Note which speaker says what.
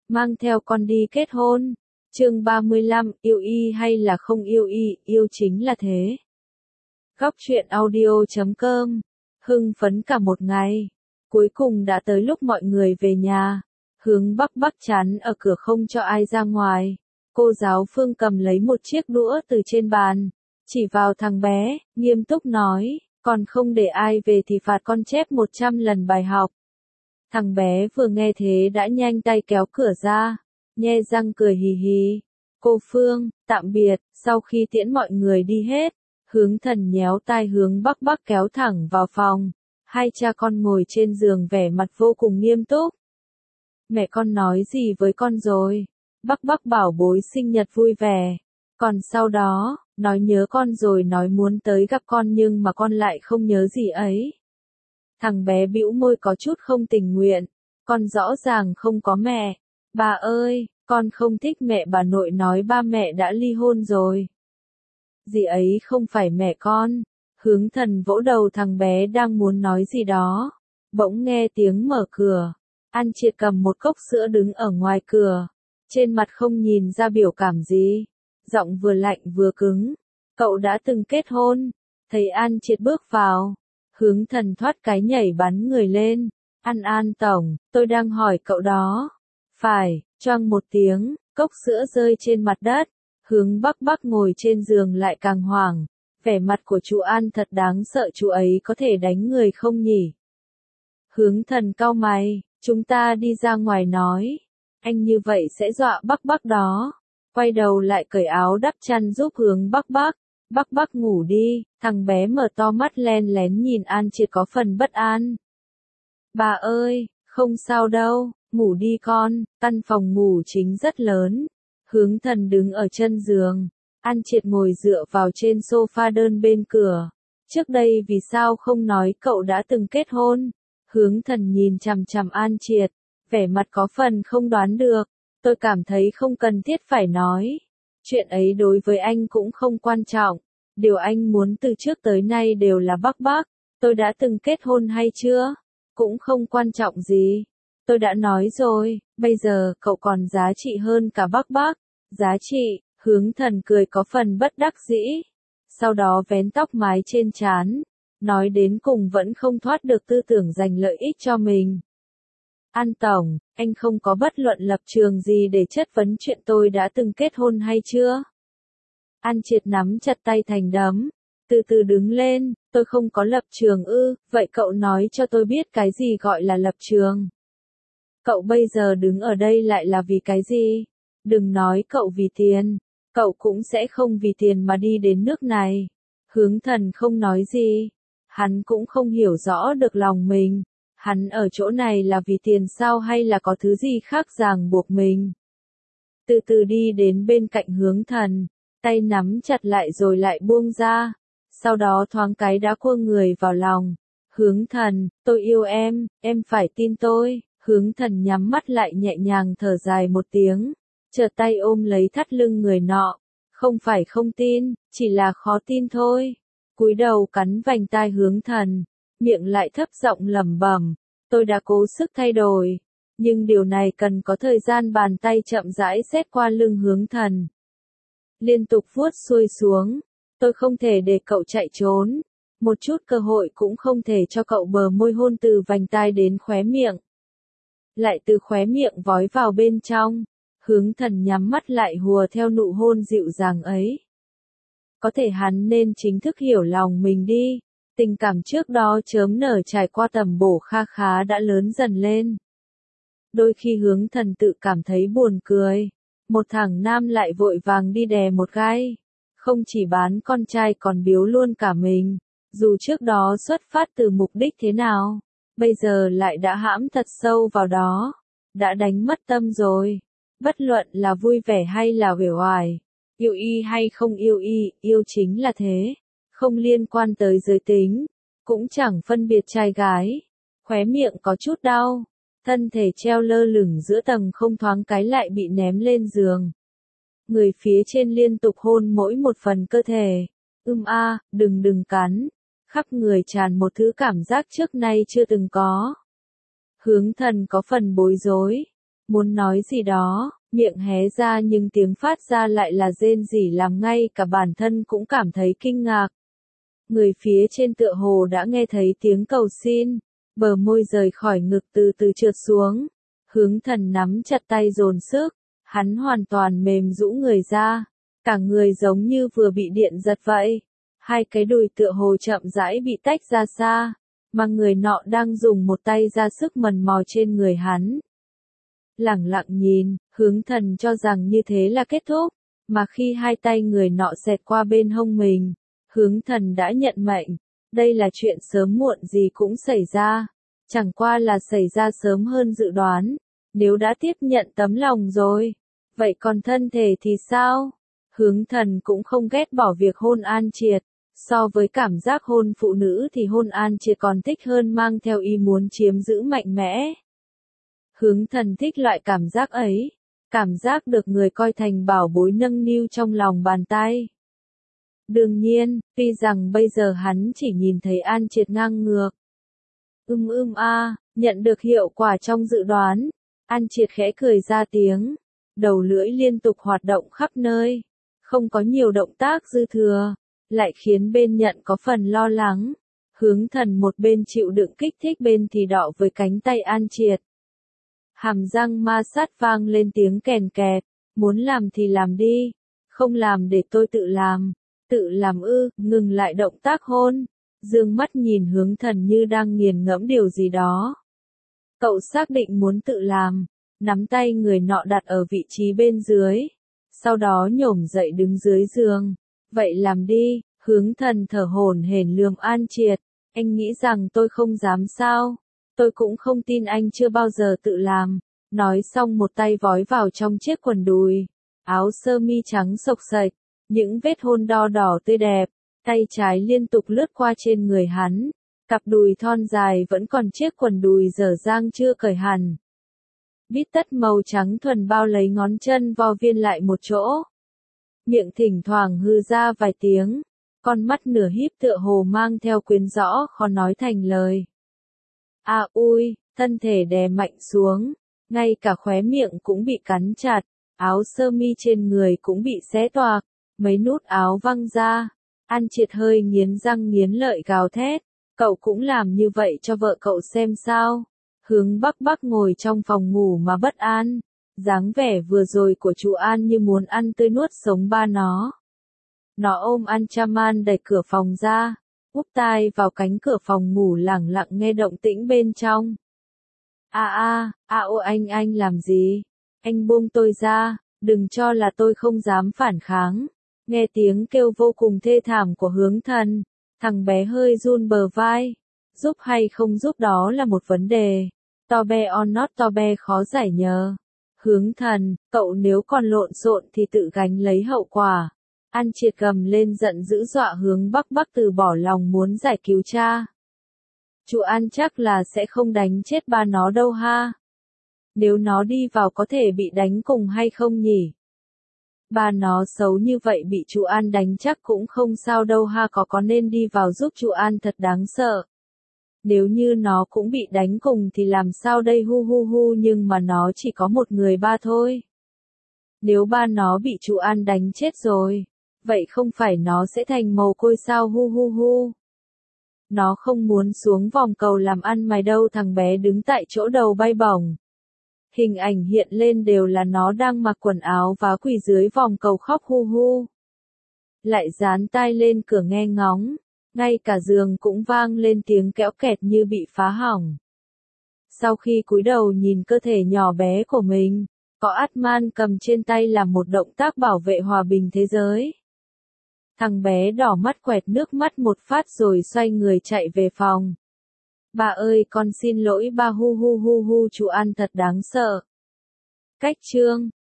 Speaker 1: mang theo con đi kết hôn. Chương 35, yêu y hay là không yêu y, yêu chính là thế. Góc truyện audio.com. Hưng phấn cả một ngày. Cuối cùng đã tới lúc mọi người về nhà. Hướng Bắc chắn ở cửa không cho ai ra ngoài. Cô giáo Phương cầm lấy một chiếc đũa từ trên bàn, chỉ vào thằng bé, nghiêm túc nói, còn không để ai về thì phạt con chép 100 lần bài học. Thằng bé vừa nghe thế đã nhanh tay kéo cửa ra, nhe răng cười hì hì. Cô Phương, tạm biệt. Sau khi tiễn mọi người đi hết, Hướng Thần nhéo tai Hướng Bắc kéo thẳng vào phòng. Hai cha con ngồi trên giường vẻ mặt vô cùng nghiêm túc. Mẹ con nói gì với con rồi? Bắc bảo bối sinh nhật vui vẻ. Còn sau đó, nói nhớ con rồi nói muốn tới gặp con nhưng mà con lại không nhớ gì ấy. Thằng bé bĩu môi có chút không tình nguyện. Con rõ ràng không có mẹ. Bà ơi, con không thích mẹ. Bà nội nói ba mẹ đã ly hôn rồi. Dì ấy không phải mẹ con. Hướng Thần vỗ đầu thằng bé đang muốn nói gì đó. Bỗng nghe tiếng mở cửa. An Triệt cầm một cốc sữa đứng ở ngoài cửa. Trên mặt không nhìn ra biểu cảm gì. Giọng vừa lạnh vừa cứng. Cậu đã từng kết hôn. Thấy An Triệt bước vào. Hướng Thần thoát cái nhảy bắn người lên. An tổng, tôi đang hỏi cậu đó. Phải, choang một tiếng, cốc sữa rơi trên mặt đất. Hướng Bắc ngồi trên giường lại càng hoảng. Vẻ mặt của chú An thật đáng sợ, chú ấy có thể đánh người không nhỉ? Hướng Thần cau mày, chúng ta đi ra ngoài nói. Anh như vậy sẽ dọa Bắc đó. Quay đầu lại cởi áo đắp chăn giúp Hướng Bắc. Bắc ngủ đi. Thằng bé mở to mắt len lén nhìn An Triệt có phần bất an. Bà ơi, không sao đâu, ngủ đi con. Căn phòng ngủ chính rất lớn. Hướng Thần đứng ở chân giường. An Triệt ngồi dựa vào trên sofa đơn bên cửa. Trước đây vì sao không nói cậu đã từng kết hôn? Hướng Thần nhìn chằm chằm An Triệt, vẻ mặt có phần không đoán được. Tôi cảm thấy không cần thiết phải nói. Chuyện ấy đối với anh cũng không quan trọng. Điều anh muốn từ trước tới nay đều là Bắc. Tôi đã từng kết hôn hay chưa? Cũng không quan trọng gì. Tôi đã nói rồi, bây giờ cậu còn giá trị hơn cả Bắc. Giá trị, Hướng Thần cười có phần bất đắc dĩ. Sau đó vén tóc mái trên trán. Nói đến cùng vẫn không thoát được tư tưởng giành lợi ích cho mình. An tổng, anh không có bất luận lập trường gì để chất vấn chuyện tôi đã từng kết hôn hay chưa? An Triệt nắm chặt tay thành đấm. Từ từ đứng lên, tôi không có lập trường ư, vậy cậu nói cho tôi biết cái gì gọi là lập trường. Cậu bây giờ đứng ở đây lại là vì cái gì? Đừng nói cậu vì tiền, cậu cũng sẽ không vì tiền mà đi đến nước này. Hướng Thần không nói gì, hắn cũng không hiểu rõ được lòng mình. Hắn ở chỗ này là vì tiền sao hay là có thứ gì khác ràng buộc mình? Từ từ đi đến bên cạnh Hướng Thần, tay nắm chặt lại rồi lại buông ra. Sau đó thoáng cái đã cua người vào lòng. Hướng Thần, tôi yêu em phải tin tôi. Hướng Thần nhắm mắt lại nhẹ nhàng thở dài một tiếng. Chợt tay ôm lấy thắt lưng người nọ. Không phải không tin, chỉ là khó tin thôi. Cúi đầu cắn vành tai Hướng Thần. Miệng lại thấp giọng lẩm bẩm, tôi đã cố sức thay đổi, nhưng điều này cần có thời gian. Bàn tay chậm rãi xét qua lưng Hướng Thần, liên tục vuốt xuôi xuống. Tôi không thể để cậu chạy trốn, một chút cơ hội cũng không thể cho cậu. Bờ môi hôn từ vành tai đến khóe miệng, lại từ khóe miệng vói vào bên trong. Hướng Thần nhắm mắt lại hùa theo nụ hôn dịu dàng ấy. Có thể hắn nên chính thức hiểu lòng mình đi. Tình cảm trước đó chớm nở trải qua tầm bổ kha khá đã lớn dần lên. Đôi khi Hướng Thần tự cảm thấy buồn cười. Một thằng nam lại vội vàng đi đè một gai. Không chỉ bán con trai còn biếu luôn cả mình. Dù trước đó xuất phát từ mục đích thế nào, bây giờ lại đã hãm thật sâu vào đó. Đã đánh mất tâm rồi. Bất luận là vui vẻ hay là uể oải, yêu y hay không yêu y, yêu chính là thế. Không liên quan tới giới tính, cũng chẳng phân biệt trai gái. Khóe miệng có chút đau, thân thể treo lơ lửng giữa tầng không thoáng cái lại bị ném lên giường. Người phía trên liên tục hôn mỗi một phần cơ thể. Đừng cắn. Khắp người tràn một thứ cảm giác trước nay chưa từng có. Hướng Thần có phần bối rối. muốn nói gì đó, miệng hé ra nhưng tiếng phát ra lại là rên rỉ làm ngay cả bản thân cũng cảm thấy kinh ngạc. Người phía trên tựa hồ đã nghe thấy tiếng cầu xin, bờ môi rời khỏi ngực từ từ trượt xuống. Hướng Thần nắm chặt tay dồn sức, hắn hoàn toàn mềm rũ người ra, cả người giống như vừa bị điện giật vậy. Hai cái đùi tựa hồ chậm rãi bị tách ra xa, mà người nọ đang dùng một tay ra sức mần mò trên người hắn. Lẳng lặng nhìn, Hướng Thần cho rằng như thế là kết thúc, mà khi hai tay người nọ xẹt qua bên hông mình, Hướng Thần đã nhận mệnh. Đây là chuyện sớm muộn gì cũng xảy ra, chẳng qua là xảy ra sớm hơn dự đoán. Nếu đã tiếp nhận tấm lòng rồi, vậy còn thân thể thì sao? Hướng Thần cũng không ghét bỏ việc hôn An Triệt. So với cảm giác hôn phụ nữ thì hôn An Triệt còn thích hơn mang theo ý muốn chiếm giữ mạnh mẽ. Hướng Thần thích loại cảm giác ấy, cảm giác được người coi thành bảo bối nâng niu trong lòng bàn tay. Đương nhiên, tuy rằng bây giờ hắn chỉ nhìn thấy An Triệt ngang ngược. Nhận được hiệu quả trong dự đoán, An Triệt khẽ cười ra tiếng, đầu lưỡi liên tục hoạt động khắp nơi, không có nhiều động tác dư thừa, lại khiến bên nhận có phần lo lắng. Hướng Thần một bên chịu đựng kích thích bên thì đọ với cánh tay An Triệt. Hàm răng ma sát vang lên tiếng kèn kẹt, muốn làm thì làm đi, không làm để tôi tự làm. Tự làm ư? Ngừng lại động tác hôn, dương mắt nhìn Hướng Thần như đang nghiền ngẫm điều gì đó. Cậu xác định muốn tự làm, nắm tay người nọ đặt ở vị trí bên dưới, sau đó nhổm dậy đứng dưới giường. Vậy làm đi. Hướng Thần thở hổn hển lườm An Triệt, anh nghĩ rằng tôi không dám sao? Tôi cũng không tin anh chưa bao giờ tự làm. Nói xong một tay vói vào trong chiếc quần đùi, áo sơ mi trắng xộc xệch, những vết hôn đo đỏ tươi đẹp, tay trái liên tục lướt qua trên người hắn, cặp đùi thon dài vẫn còn chiếc quần đùi dở dang chưa cởi hẳn. Bít tất màu trắng thuần bao lấy ngón chân vo viên lại một chỗ. Miệng thỉnh thoảng hư ra vài tiếng, con mắt nửa híp tựa hồ mang theo quyến rõ khó nói thành lời. Ui, thân thể đè mạnh xuống, ngay cả khóe miệng cũng bị cắn chặt, áo sơ mi trên người cũng bị xé toạc, mấy nút áo văng ra. An Triệt hơi nghiến răng nghiến lợi gào thét, cậu cũng làm như vậy cho vợ cậu xem sao? Hướng Bắc ngồi trong phòng ngủ mà bất an, dáng vẻ vừa rồi của chú An như muốn ăn tươi nuốt sống ba nó. Nó ôm Anchaman đẩy cửa phòng ra, úp tai vào cánh cửa phòng ngủ lẳng lặng nghe động tĩnh bên trong. Anh làm gì? Anh buông tôi ra, đừng cho là tôi không dám phản kháng. Nghe tiếng kêu vô cùng thê thảm của Hướng Thần, thằng bé hơi run bờ vai. Giúp hay không giúp đó là một vấn đề. To be or not to be khó giải nhờ. Hướng Thần, cậu nếu còn lộn xộn thì tự gánh lấy hậu quả. An Triệt gầm lên giận dữ dọa Hướng Bắc từ bỏ lòng muốn giải cứu cha. Chú An chắc là sẽ không đánh chết ba nó đâu ha. Nếu nó đi vào có thể bị đánh cùng hay không nhỉ? Ba nó xấu như vậy bị chú An đánh chắc cũng không sao đâu ha, có nên đi vào giúp chú An thật đáng sợ. Nếu như nó cũng bị đánh cùng thì làm sao đây hu, nhưng mà nó chỉ có một người ba thôi. Nếu ba nó bị chú An đánh chết rồi, vậy không phải nó sẽ thành mồ côi sao hu. Nó không muốn xuống vòng cầu làm ăn mày đâu. Thằng bé đứng tại chỗ đầu bay bổng. Hình ảnh hiện lên đều là nó đang mặc quần áo vá quỳ dưới vòng cầu khóc hu. Lại dán tai lên cửa nghe ngóng, ngay cả giường cũng vang lên tiếng kéo kẹt như bị phá hỏng. Sau khi cúi đầu nhìn cơ thể nhỏ bé của mình, có Atman cầm trên tay làm một động tác bảo vệ hòa bình thế giới. Thằng bé đỏ mắt quẹt nước mắt một phát rồi xoay người chạy về phòng. Bà ơi con xin lỗi ba hu, chú An thật đáng sợ. Cách chương